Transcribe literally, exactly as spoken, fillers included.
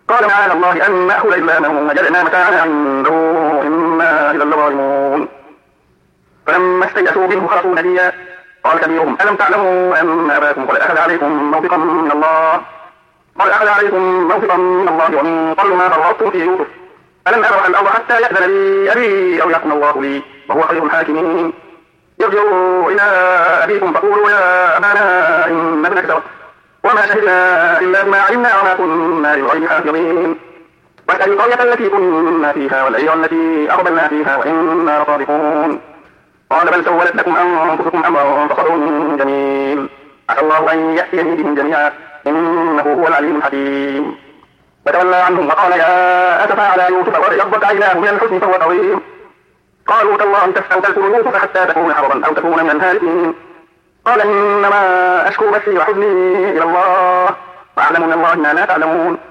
قال معاذ الله أن نأخذ إلا من وجدنا متاعنا عنده إنا إذا لظالمون. فلما استيأسوا منه خلصوا نبيا قال كبيرهم ألم تعلموا أن أباكم قد أخذ عليكم موثقا من الله قد أخذ عليكم موثقا من الله ومن قبل ما فرطتم في يوسف فلن أبرح الأرض حتى يأذن لي أبي أو يحكم الله لي وهو خير الحاكمين. ارجعوا إلى أبيكم فقولوا يا أبانا إن ابنك سرق وما شهدنا إلا بما علمنا وما كنا للغيب حافظين. واسأل القرية التي كنا فيها والعير التي أقبلنا فيها وإنا لصادقون. قال بل سولت لكم أنفسكم أمرا فصبر جميل عسى الله أن يأتيني بهم جميعا إنه هو العليم الحكيم. فتولى عنهم وقال يا أسفا على يوسف وقد ابيضت عيناه من الحزن فهو كظيم. قالوا تالله تفتأ تذكر يوسف حتى تكون حرضا أو تكون من الهالكين. قال إنما أشكو بثي وحزني إلى الله وأعلم من الله ما لا تعلمون.